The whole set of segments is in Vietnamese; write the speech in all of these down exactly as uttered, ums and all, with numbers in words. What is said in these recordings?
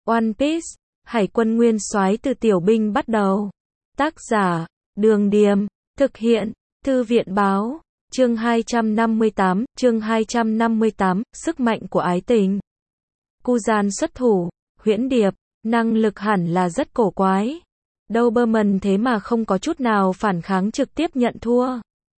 One Piece, Hải quân nguyên soái từ tiểu binh bắt đầu. Tác giả, Đường Điềm, thực hiện, Thư viện báo, chương hai trăm năm mươi tám, chương hai trăm năm mươi tám, sức mạnh của ái tình. Cu Gian xuất thủ, huyễn điệp, năng lực hẳn là rất cổ quái. Doberman thế mà không có chút nào phản kháng trực tiếp nhận thua.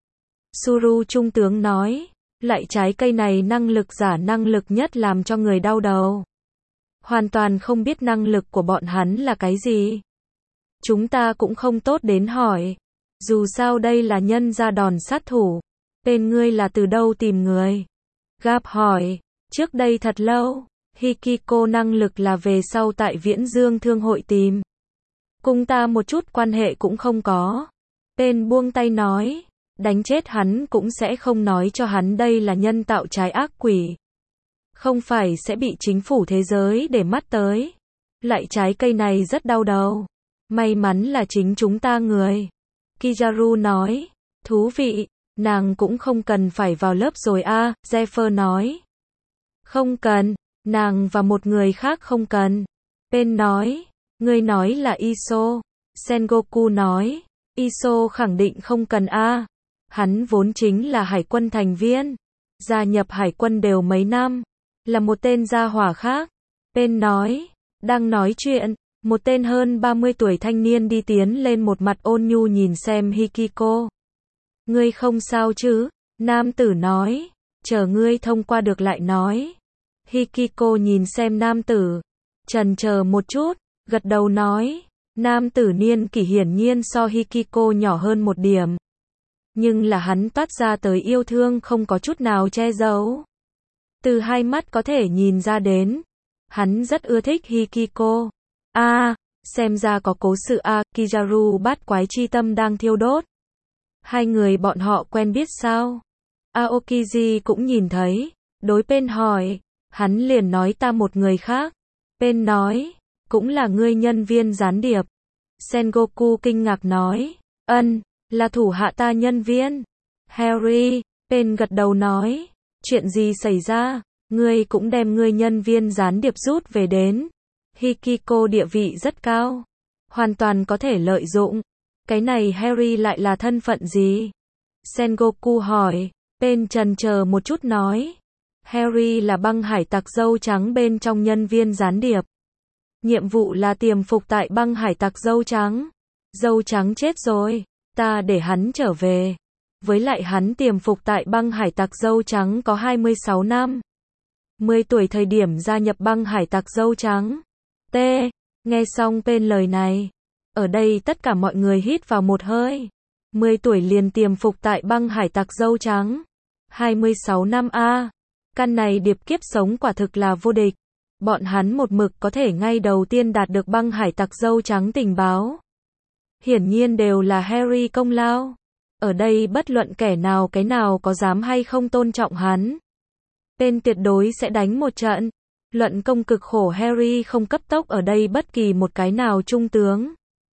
Suru trung tướng nói, lại trái cây này năng lực giả năng lực nhất làm cho người đau đầu. Hoàn toàn không biết năng lực của bọn hắn là cái gì. Chúng ta cũng không tốt đến hỏi. Dù sao đây là nhân ra đòn sát thủ. Tên ngươi là từ đâu tìm người? Gap hỏi, trước đây thật lâu, Hikiko năng lực là về sau tại Viễn Dương Thương hội tìm. Cùng ta một chút quan hệ cũng không có. Tên buông tay nói, đánh chết hắn cũng sẽ không nói cho hắn đây là nhân tạo trái ác quỷ. Không phải sẽ bị chính phủ thế giới để mắt tới. Lại trái cây này rất đau đầu. May mắn là chính chúng ta người. Kizaru nói, thú vị, nàng cũng không cần phải vào lớp rồi a, à, Zephyr nói. Không cần, nàng và một người khác không cần. Pen nói, ngươi nói là Iso. Sengoku nói, Iso khẳng định không cần a. À. Hắn vốn chính là hải quân thành viên. Gia nhập hải quân đều mấy năm. Là một tên gia hỏa khác. Pen nói, đang nói chuyện, một tên hơn ba mươi tuổi thanh niên đi tiến lên một mặt ôn nhu nhìn xem Hikiko. Ngươi không sao chứ? Nam tử nói, chờ ngươi thông qua được lại nói. Hikiko nhìn xem nam tử, chần chờ một chút, gật đầu nói, nam tử niên kỷ hiển nhiên so Hikiko nhỏ hơn một điểm. Nhưng là hắn toát ra tới yêu thương không có chút nào che giấu. Từ hai mắt có thể nhìn ra đến, hắn rất ưa thích Hikiko. A, à, xem ra có cố sự a, à, Kizaru bát quái chi tâm đang thiêu đốt. Hai người bọn họ quen biết sao? Aokiji cũng nhìn thấy, đối Pen hỏi, hắn liền nói ta một người khác. Pen nói, cũng là ngươi nhân viên gián điệp. Sengoku kinh ngạc nói, ân, là thủ hạ ta nhân viên. Harry, Pen gật đầu nói, chuyện gì xảy ra, ngươi cũng đem ngươi nhân viên gián điệp rút về đến. Hikiko địa vị rất cao, hoàn toàn có thể lợi dụng. Cái này Harry lại là thân phận gì? Sengoku hỏi, Pen chần chờ một chút nói. Harry là băng hải tặc dâu trắng bên trong nhân viên gián điệp. Nhiệm vụ là tiềm phục tại băng hải tặc dâu trắng. Dâu trắng chết rồi, ta để hắn trở về. Với lại hắn tiềm phục tại băng hải tặc dâu trắng có hai mươi sáu năm. mười tuổi thời điểm gia nhập băng hải tặc dâu trắng. T. Nghe xong Pen lời này. Ở đây tất cả mọi người hít vào một hơi. mười tuổi liền tiềm phục tại băng hải tặc dâu trắng. hai mươi sáu năm a. À. Căn này điệp kiếp sống quả thực là vô địch. Bọn hắn một mực có thể ngay đầu tiên đạt được băng hải tặc dâu trắng tình báo. Hiển nhiên đều là Harry công lao. Ở đây bất luận kẻ nào cái nào có dám hay không tôn trọng hắn. Pen tuyệt đối sẽ đánh một trận. Luận công cực khổ Harry không cấp tốc ở đây bất kỳ một cái nào trung tướng.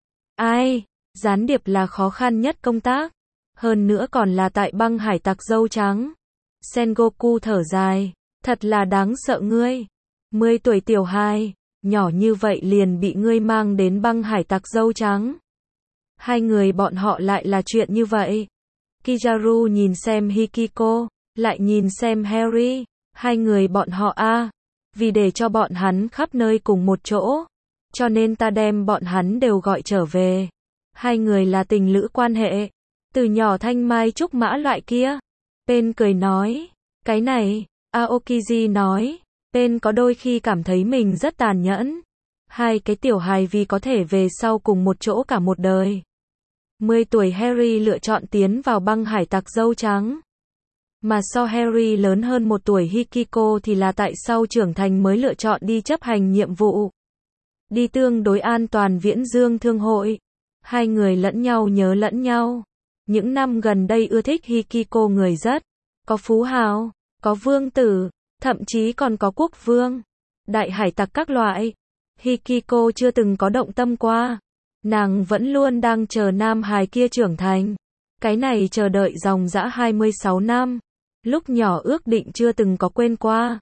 Ai, gián điệp là khó khăn nhất công tác. Hơn nữa còn là tại băng hải tặc dâu trắng. Sengoku thở dài, thật là đáng sợ ngươi. mười tuổi tiểu hài, nhỏ như vậy liền bị ngươi mang đến băng hải tặc dâu trắng. Hai người bọn họ lại là chuyện như vậy. Kizaru nhìn xem Hikiko, lại nhìn xem Harry, hai người bọn họ a, à, vì để cho bọn hắn khắp nơi cùng một chỗ, cho nên ta đem bọn hắn đều gọi trở về. Hai người là tình lữ quan hệ, từ nhỏ thanh mai trúc mã loại kia. Pen cười nói, cái này, Aokiji nói, Pen có đôi khi cảm thấy mình rất tàn nhẫn. Hai cái tiểu hài vì có thể về sau cùng một chỗ cả một đời. mười tuổi Harry lựa chọn tiến vào băng hải tặc dâu trắng. Mà so Harry lớn hơn một tuổi Hikiko thì là tại sau trưởng thành mới lựa chọn đi chấp hành nhiệm vụ. Đi tương đối an toàn Viễn Dương Thương hội. Hai người lẫn nhau nhớ lẫn nhau. Những năm gần đây ưa thích Hikiko người rất. Có phú hào, có vương tử, thậm chí còn có quốc vương. Đại hải tặc các loại. Hikiko chưa từng có động tâm qua. Nàng vẫn luôn đang chờ nam hài kia trưởng thành. Cái này chờ đợi dòng dã hai mươi sáu năm. Lúc nhỏ ước định chưa từng có quên qua.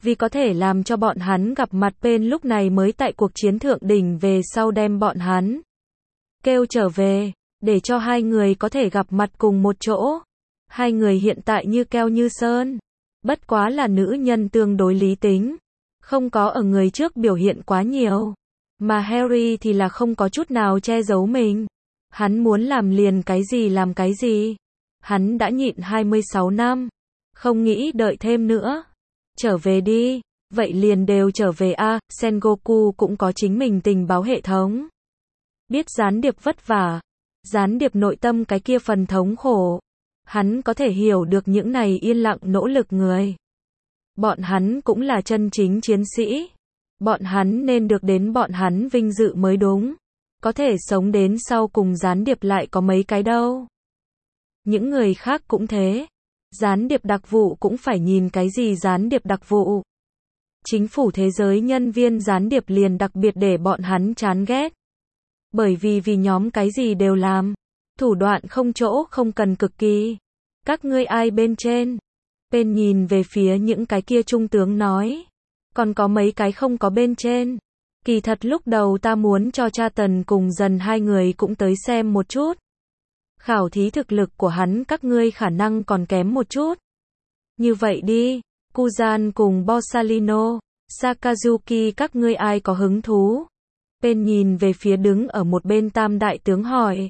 Vì có thể làm cho bọn hắn gặp mặt bên lúc này mới tại cuộc chiến thượng đỉnh về sau đem bọn hắn kêu trở về, để cho hai người có thể gặp mặt cùng một chỗ. Hai người hiện tại như keo như sơn, bất quá là nữ nhân tương đối lý tính, không có ở người trước biểu hiện quá nhiều, mà Harry thì là không có chút nào che giấu mình. Hắn muốn làm liền cái gì làm cái gì. Hắn đã nhịn hai mươi sáu năm, không nghĩ đợi thêm nữa. Trở về đi, vậy liền đều trở về a, à, Sengoku cũng có chính mình tình báo hệ thống. Biết gián điệp vất vả, gián điệp nội tâm cái kia phần thống khổ. Hắn có thể hiểu được những này yên lặng nỗ lực người. Bọn hắn cũng là chân chính chiến sĩ. Bọn hắn nên được đến bọn hắn vinh dự mới đúng. Có thể sống đến sau cùng gián điệp lại có mấy cái đâu. Những người khác cũng thế. Gián điệp đặc vụ cũng phải nhìn cái gì gián điệp đặc vụ. Chính phủ thế giới nhân viên gián điệp liền đặc biệt để bọn hắn chán ghét. Bởi vì vì nhóm cái gì đều làm. Thủ đoạn không chỗ không cần cực kỳ. Các ngươi ai bên trên? Bên nhìn về phía những cái kia trung tướng nói. Còn có mấy cái không có bên trên. Kỳ thật lúc đầu ta muốn cho cha Tần cùng Dần hai người cũng tới xem một chút. Khảo thí thực lực của hắn các ngươi khả năng còn kém một chút. Như vậy đi, Kuzan cùng Borsalino, Sakazuki các ngươi ai có hứng thú? Bên nhìn về phía đứng ở một bên tam đại tướng hỏi.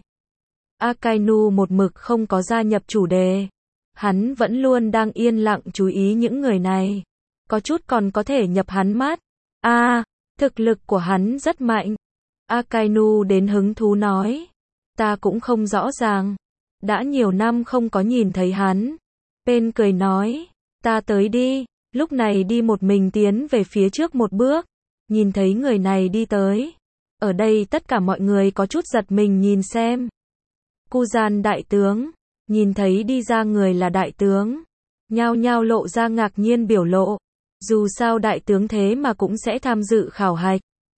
Akainu một mực không có gia nhập chủ đề. Hắn vẫn luôn đang yên lặng chú ý những người này. Có chút còn có thể nhập hắn mắt. A, à, thực lực của hắn rất mạnh. Akainu đến hứng thú nói. Ta cũng không rõ ràng. Đã nhiều năm không có nhìn thấy hắn. Bên cười nói. Ta tới đi. Lúc này đi một mình tiến về phía trước một bước. Nhìn thấy người này đi tới. Ở đây tất cả mọi người có chút giật mình nhìn xem. Kuzan đại tướng. Nhìn thấy đi ra người là đại tướng. Nhao nhao lộ ra ngạc nhiên biểu lộ. Dù sao đại tướng thế mà cũng sẽ tham dự khảo hạch.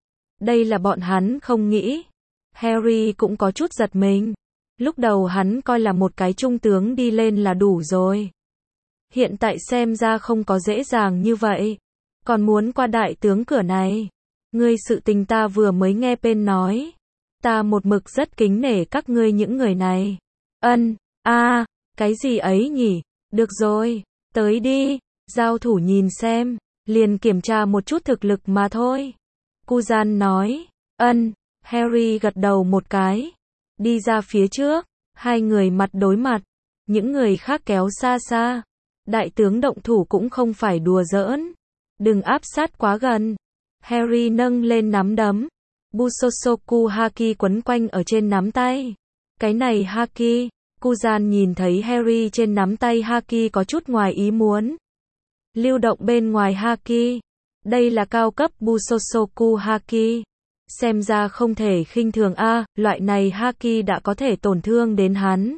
Đây là bọn hắn không nghĩ. Harry cũng có chút giật mình. Lúc đầu hắn coi là một cái trung tướng đi lên là đủ rồi. Hiện tại xem ra không có dễ dàng như vậy. Còn muốn qua đại tướng cửa này. Ngươi sự tình ta vừa mới nghe bên nói. Ta một mực rất kính nể các ngươi những người này. Ân, a, à, cái gì ấy nhỉ? Được rồi, tới đi. Giao thủ nhìn xem. Liền kiểm tra một chút thực lực mà thôi. Kuzan nói. Ân. Harry gật đầu một cái. Đi ra phía trước. Hai người mặt đối mặt. Những người khác kéo xa xa. Đại tướng động thủ cũng không phải đùa giỡn. Đừng áp sát quá gần. Harry nâng lên nắm đấm. Busosoku Haki quấn quanh ở trên nắm tay. Cái này Haki. Kuzan nhìn thấy Harry trên nắm tay Haki có chút ngoài ý muốn. Lưu động bên ngoài Haki. Đây là cao cấp Busosoku Haki. Xem ra không thể khinh thường a, à, loại này Haki đã có thể tổn thương đến hắn.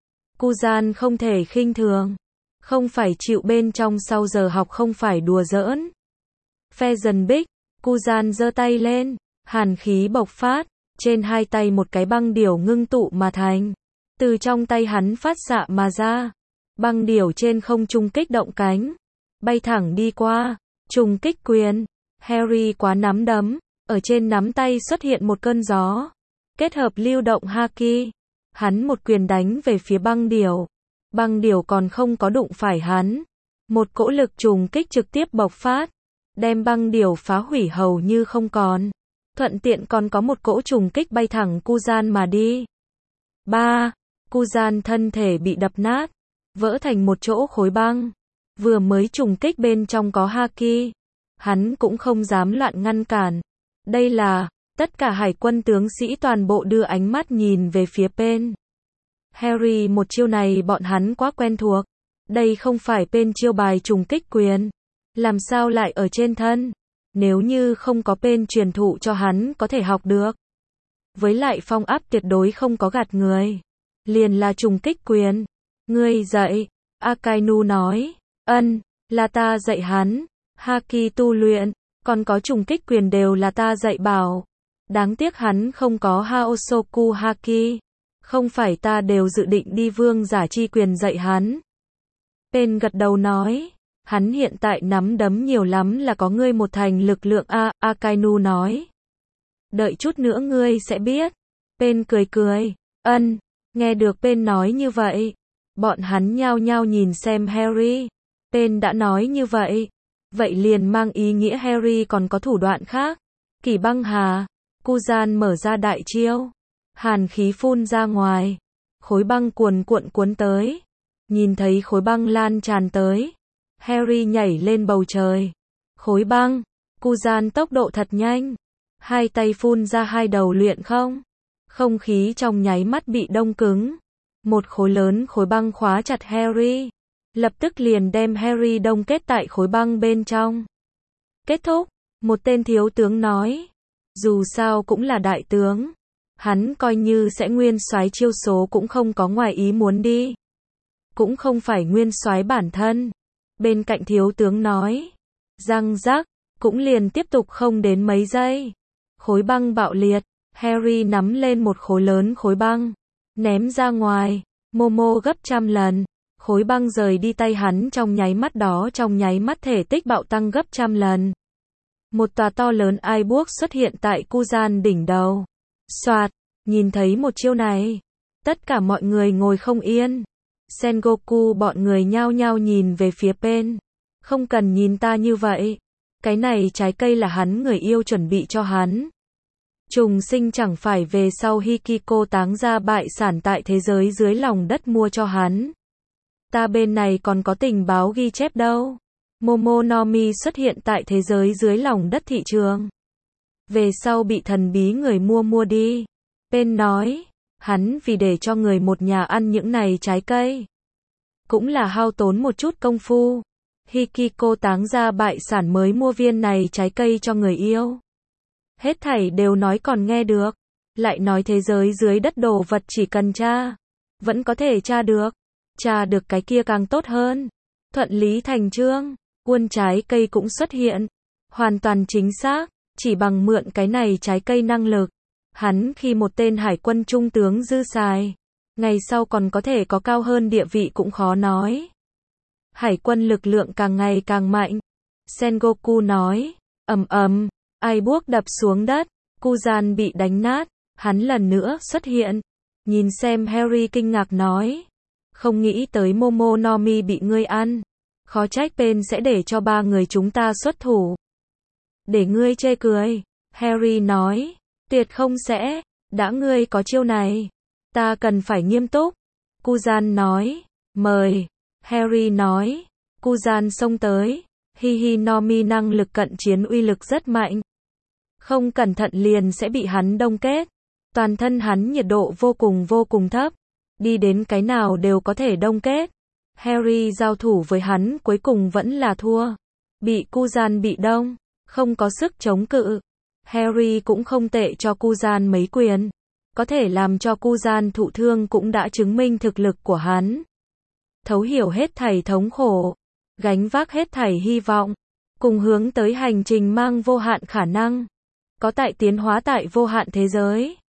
Kuzan không thể khinh thường. Không phải chịu bên trong sau giờ học không phải đùa giỡn. Phe dần bích. Kuzan giơ tay lên. Hàn khí bộc phát. Trên hai tay một cái băng điểu ngưng tụ mà thành. Từ trong tay hắn phát xạ mà ra. Băng điểu trên không trung kích động cánh. Bay thẳng đi qua. Trùng kích quyền. Harry quá nắm đấm. Ở trên nắm tay xuất hiện một cơn gió. Kết hợp lưu động Haki. Hắn một quyền đánh về phía băng điểu. Băng điểu còn không có đụng phải hắn. Một cỗ lực trùng kích trực tiếp bộc phát. Đem băng điểu phá hủy hầu như không còn. Thuận tiện còn có một cỗ trùng kích bay thẳng Kuzan mà đi. ba. Kuzan thân thể bị đập nát. Vỡ thành một chỗ khối băng. Vừa mới trùng kích bên trong có Haki. Hắn cũng không dám loạn ngăn cản. Đây là, tất cả hải quân tướng sĩ toàn bộ đưa ánh mắt nhìn về phía Pen. Harry một chiêu này bọn hắn quá quen thuộc. Đây không phải Pen chiêu bài trùng kích quyền. Làm sao lại ở trên thân? Nếu như không có Pen truyền thụ cho hắn có thể học được. Với lại phong áp tuyệt đối không có gạt người. Liền là trùng kích quyền. Ngươi dạy. Akainu nói. Ân, là ta dạy hắn. Haki tu luyện. Còn có trùng kích quyền đều là ta dạy bảo. Đáng tiếc hắn không có Haosoku Haki. Không phải ta đều dự định đi vương giả chi quyền dạy hắn. Pen gật đầu nói. Hắn hiện tại nắm đấm nhiều lắm là có ngươi một thành lực lượng a, Akainu nói. Đợi chút nữa ngươi sẽ biết. Pen cười cười, ân, nghe được Pen nói như vậy. Bọn hắn nhao nhao nhìn xem Harry. Pen đã nói như vậy. Vậy liền mang ý nghĩa Harry còn có thủ đoạn khác. Kỷ băng hà. Kuzan mở ra đại chiêu. Hàn khí phun ra ngoài. Khối băng cuồn cuộn cuốn tới. Nhìn thấy khối băng lan tràn tới. Harry nhảy lên bầu trời. Khối băng. Kuzan tốc độ thật nhanh. Hai tay phun ra hai đầu luyện không. Không khí trong nháy mắt bị đông cứng. Một khối lớn khối băng khóa chặt Harry. Lập tức liền đem Harry đông kết tại khối băng bên trong. Kết thúc. Một tên thiếu tướng nói. Dù sao cũng là đại tướng. Hắn coi như sẽ nguyên soái chiêu số cũng không có ngoài ý muốn đi. Cũng không phải nguyên soái bản thân. Bên cạnh thiếu tướng nói. Răng rắc. Cũng liền tiếp tục không đến mấy giây. Khối băng bạo liệt. Harry nắm lên một khối lớn khối băng. Ném ra ngoài. Momo gấp trăm lần. Khối băng rời đi tay hắn trong nháy mắt đó trong nháy mắt thể tích bạo tăng gấp trăm lần. Một tòa to lớn iBook xuất hiện tại Kuzan đỉnh đầu. Soạt, nhìn thấy một chiêu này. Tất cả mọi người ngồi không yên. Sengoku bọn người nhao nhao nhìn về phía Pen. Không cần nhìn ta như vậy. Cái này trái cây là hắn người yêu chuẩn bị cho hắn. Trùng sinh chẳng phải về sau Hikiko táng ra bại sản tại thế giới dưới lòng đất mua cho hắn. Ta bên này còn có tình báo ghi chép đâu. Momonomi xuất hiện tại thế giới dưới lòng đất thị trường. Về sau bị thần bí người mua mua đi. Pen nói, hắn vì để cho người một nhà ăn những này trái cây. Cũng là hao tốn một chút công phu. Hikiko táng ra bại sản mới mua viên này trái cây cho người yêu. Hết thảy đều nói còn nghe được. Lại nói thế giới dưới đất đồ vật chỉ cần tra. Vẫn có thể tra được. Tra được cái kia càng tốt hơn. Thuận lý thành chương. Quân trái cây cũng xuất hiện. Hoàn toàn chính xác. Chỉ bằng mượn cái này trái cây năng lực. Hắn khi một tên hải quân trung tướng dư xài. Ngày sau còn có thể có cao hơn địa vị cũng khó nói. Hải quân lực lượng càng ngày càng mạnh. Sengoku nói. Ầm ầm. iBook đập xuống đất. Kuzan bị đánh nát. Hắn lần nữa xuất hiện. Nhìn xem Harry kinh ngạc nói. Không nghĩ tới Momonomi bị ngươi ăn. Khó trách Pen sẽ để cho ba người chúng ta xuất thủ. Để ngươi chê cười. Harry nói. Tuyệt không sẽ. Đã ngươi có chiêu này. Ta cần phải nghiêm túc. Kuzan nói. Mời. Harry nói. Kuzan xông tới. Hihinomi năng lực cận chiến uy lực rất mạnh. Không cẩn thận liền sẽ bị hắn đông kết. Toàn thân hắn nhiệt độ vô cùng vô cùng thấp. Đi đến cái nào đều có thể đông kết. Harry giao thủ với hắn cuối cùng vẫn là thua. Bị Kuzan bị đông. Không có sức chống cự. Harry cũng không tệ cho Kuzan mấy quyền. Có thể làm cho Kuzan thụ thương cũng đã chứng minh thực lực của hắn. Thấu hiểu hết thảy thống khổ. Gánh vác hết thảy hy vọng. Cùng hướng tới hành trình mang vô hạn khả năng. Có tại tiến hóa tại vô hạn thế giới.